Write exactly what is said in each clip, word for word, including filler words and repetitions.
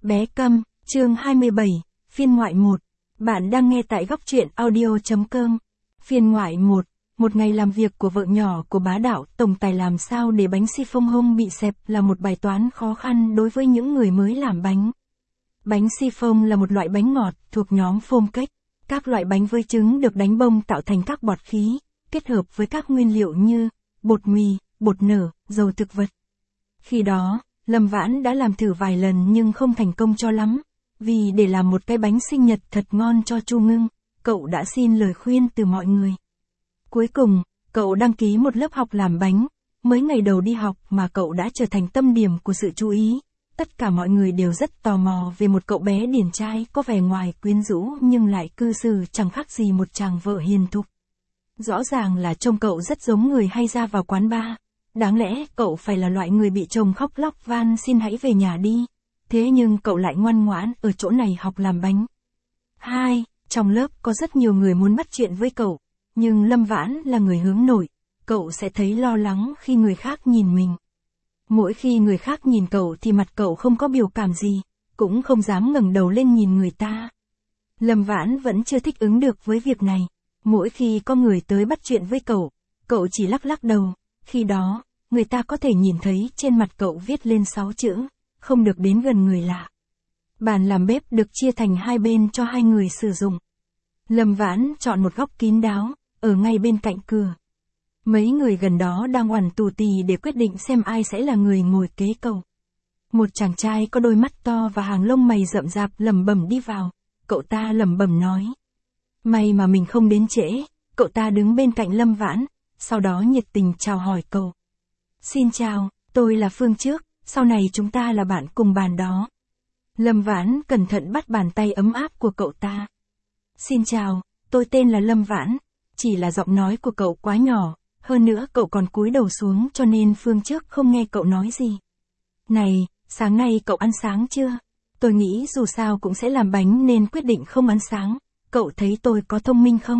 Bé Câm, chương hai mươi bảy, phiên ngoại một. Bạn đang nghe tại góc truyện audio.com. Phiên ngoại một. Một ngày làm việc của vợ nhỏ của bá đạo tổng tài làm sao để bánh xi phông hông bị xẹp là một bài toán khó khăn đối với những người mới làm bánh. Bánh xi phông là một loại bánh ngọt thuộc nhóm phôm cake. Các loại bánh với trứng được đánh bông tạo thành các bọt khí, kết hợp với các nguyên liệu như bột mì, bột nở, dầu thực vật. Khi đó, Lâm Vãn đã làm thử vài lần nhưng không thành công cho lắm, vì để làm một cái bánh sinh nhật thật ngon cho Chu Ngưng, cậu đã xin lời khuyên từ mọi người. Cuối cùng, cậu đăng ký một lớp học làm bánh, mới ngày đầu đi học mà cậu đã trở thành tâm điểm của sự chú ý. Tất cả mọi người đều rất tò mò về một cậu bé điển trai có vẻ ngoài quyến rũ nhưng lại cư xử chẳng khác gì một chàng vợ hiền thục. Rõ ràng là trông cậu rất giống người hay ra vào quán bar. Đáng lẽ cậu phải là loại người bị chồng khóc lóc van xin hãy về nhà đi. Thế nhưng cậu lại ngoan ngoãn ở chỗ này học làm bánh. Hai, trong lớp có rất nhiều người muốn bắt chuyện với cậu, nhưng Lâm Vãn là người hướng nội, cậu sẽ thấy lo lắng khi người khác nhìn mình. Mỗi khi người khác nhìn cậu thì mặt cậu không có biểu cảm gì, cũng không dám ngẩng đầu lên nhìn người ta. Lâm Vãn vẫn chưa thích ứng được với việc này. Mỗi khi có người tới bắt chuyện với cậu, cậu chỉ lắc lắc đầu. Khi đó, người ta có thể nhìn thấy trên mặt cậu viết lên sáu chữ, không được đến gần người lạ. Bàn làm bếp được chia thành hai bên cho hai người sử dụng. Lâm Vãn chọn một góc kín đáo, ở ngay bên cạnh cửa. Mấy người gần đó đang oằn tù tì để quyết định xem ai sẽ là người ngồi kế cậu. Một chàng trai có đôi mắt to và hàng lông mày rậm rạp lẩm bẩm đi vào, cậu ta lẩm bẩm nói. May mà mình không đến trễ, cậu ta đứng bên cạnh Lâm Vãn, sau đó nhiệt tình chào hỏi cậu. Xin chào, tôi là Phương Trước, sau này chúng ta là bạn cùng bàn đó. Lâm Vãn cẩn thận bắt bàn tay ấm áp của cậu ta. Xin chào, tôi tên là Lâm Vãn, chỉ là giọng nói của cậu quá nhỏ, hơn nữa cậu còn cúi đầu xuống cho nên Phương Trước không nghe cậu nói gì. Này, sáng nay cậu ăn sáng chưa? Tôi nghĩ dù sao cũng sẽ làm bánh nên quyết định không ăn sáng, cậu thấy tôi có thông minh không?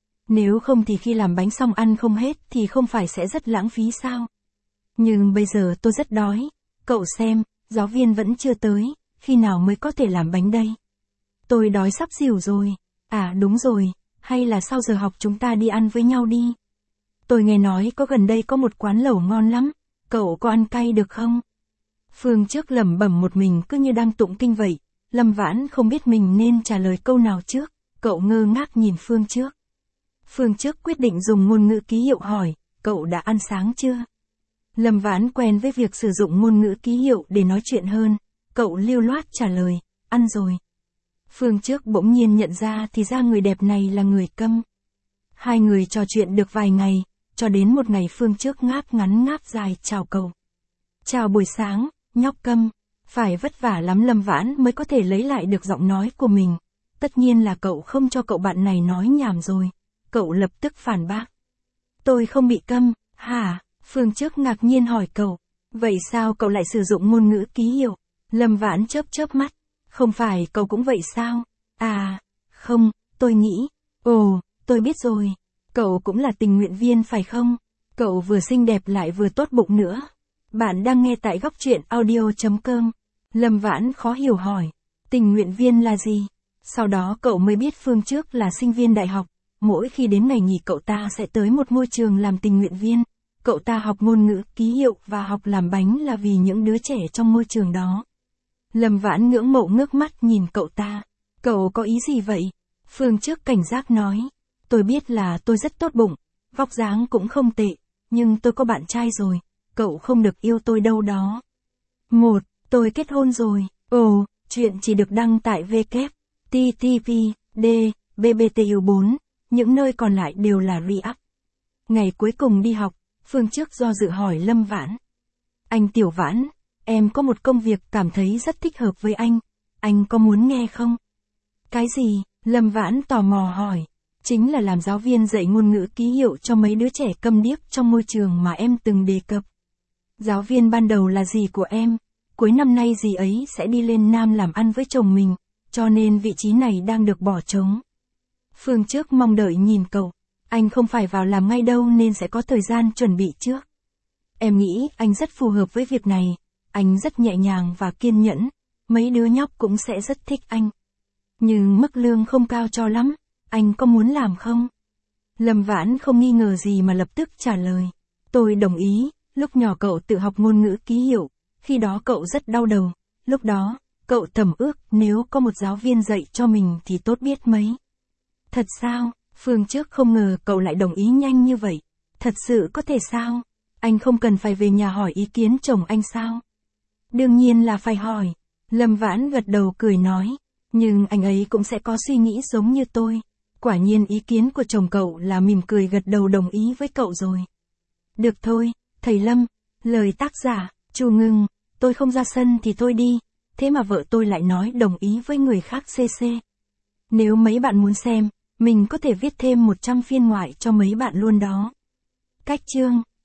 Nếu không thì khi làm bánh xong ăn không hết thì không phải sẽ rất lãng phí sao? Nhưng bây giờ tôi rất đói, cậu xem, giáo viên vẫn chưa tới, khi nào mới có thể làm bánh đây? Tôi đói sắp xỉu rồi, à đúng rồi, hay là sau giờ học chúng ta đi ăn với nhau đi? Tôi nghe nói có gần đây có một quán lẩu ngon lắm, cậu có ăn cay được không? Phương Trước lẩm bẩm một mình cứ như đang tụng kinh vậy, Lâm Vãn không biết mình nên trả lời câu nào trước, cậu ngơ ngác nhìn Phương Trước. Phương Trước quyết định dùng ngôn ngữ ký hiệu hỏi, cậu đã ăn sáng chưa? Lâm Vãn quen với việc sử dụng ngôn ngữ ký hiệu để nói chuyện hơn, cậu lưu loát trả lời, ăn rồi. Phương Trước bỗng nhiên nhận ra thì ra người đẹp này là người Câm. Hai người trò chuyện được vài ngày, cho đến một ngày Phương Trước ngáp ngắn ngáp dài chào cậu. Chào buổi sáng, nhóc Câm, phải vất vả lắm Lâm Vãn mới có thể lấy lại được giọng nói của mình. Tất nhiên là cậu không cho cậu bạn này nói nhảm rồi. Cậu lập tức phản bác. Tôi không bị câm, hả? Phương Trước ngạc nhiên hỏi cậu. Vậy sao cậu lại sử dụng ngôn ngữ ký hiệu? Lâm Vãn chớp chớp mắt. Không phải cậu cũng vậy sao? À, không, tôi nghĩ. Ồ, tôi biết rồi. Cậu cũng là tình nguyện viên phải không? Cậu vừa xinh đẹp lại vừa tốt bụng nữa. Bạn đang nghe tại góc truyện audio.com. Lâm Vãn khó hiểu hỏi. Tình nguyện viên là gì? Sau đó cậu mới biết Phương Trước là sinh viên đại học. Mỗi khi đến ngày nghỉ cậu ta sẽ tới một ngôi trường làm tình nguyện viên. Cậu ta học ngôn ngữ ký hiệu và học làm bánh là vì những đứa trẻ trong ngôi trường đó. Lâm Vãn ngưỡng mộ ngước mắt nhìn cậu ta. Cậu có ý gì vậy? Phương Trước cảnh giác nói. Tôi biết là tôi rất tốt bụng, vóc dáng cũng không tệ, nhưng tôi có bạn trai rồi, cậu không được yêu tôi đâu đó. Một, tôi kết hôn rồi. Ồ, chuyện chỉ được đăng tại W T T P D B B T U bốn. Những nơi còn lại đều là re-up. Ngày cuối cùng đi học, Phương Trước do dự hỏi Lâm Vãn. Anh Tiểu Vãn, em có một công việc cảm thấy rất thích hợp với anh. Anh có muốn nghe không? Cái gì? Lâm Vãn tò mò hỏi. Chính là làm giáo viên dạy ngôn ngữ ký hiệu cho mấy đứa trẻ câm điếc trong môi trường mà em từng đề cập. Giáo viên ban đầu là dì của em. Cuối năm nay dì ấy sẽ đi lên Nam làm ăn với chồng mình, cho nên vị trí này đang được bỏ trống. Phương Trước mong đợi nhìn cậu. Anh không phải vào làm ngay đâu nên sẽ có thời gian chuẩn bị trước. Em nghĩ anh rất phù hợp với việc này. Anh rất nhẹ nhàng và kiên nhẫn. mấy đứa nhóc cũng sẽ rất thích anh. Nhưng mức lương không cao cho lắm, anh có muốn làm không? Lâm Vãn không nghi ngờ gì mà lập tức trả lời. Tôi đồng ý, lúc nhỏ cậu tự học ngôn ngữ ký hiệu, khi đó cậu rất đau đầu, lúc đó, cậu thầm ước nếu có một giáo viên dạy cho mình thì tốt biết mấy. Thật sao? Phương trước không ngờ cậu lại đồng ý nhanh như vậy. Thật sự có thể sao? Anh không cần phải về nhà hỏi ý kiến chồng anh sao? Đương nhiên là phải hỏi. Lâm Vãn gật đầu cười nói. Nhưng anh ấy cũng sẽ có suy nghĩ giống như tôi. Quả nhiên ý kiến của chồng cậu là mỉm cười gật đầu đồng ý với cậu rồi. Được thôi, thầy Lâm. Lời tác giả, Chu Ngưng. Tôi không ra sân thì thôi đi. Thế mà vợ tôi lại nói đồng ý với người khác xê xê. Nếu mấy bạn muốn xem, mình có thể viết thêm một trăm phiên ngoại cho mấy bạn luôn đó. Cách chương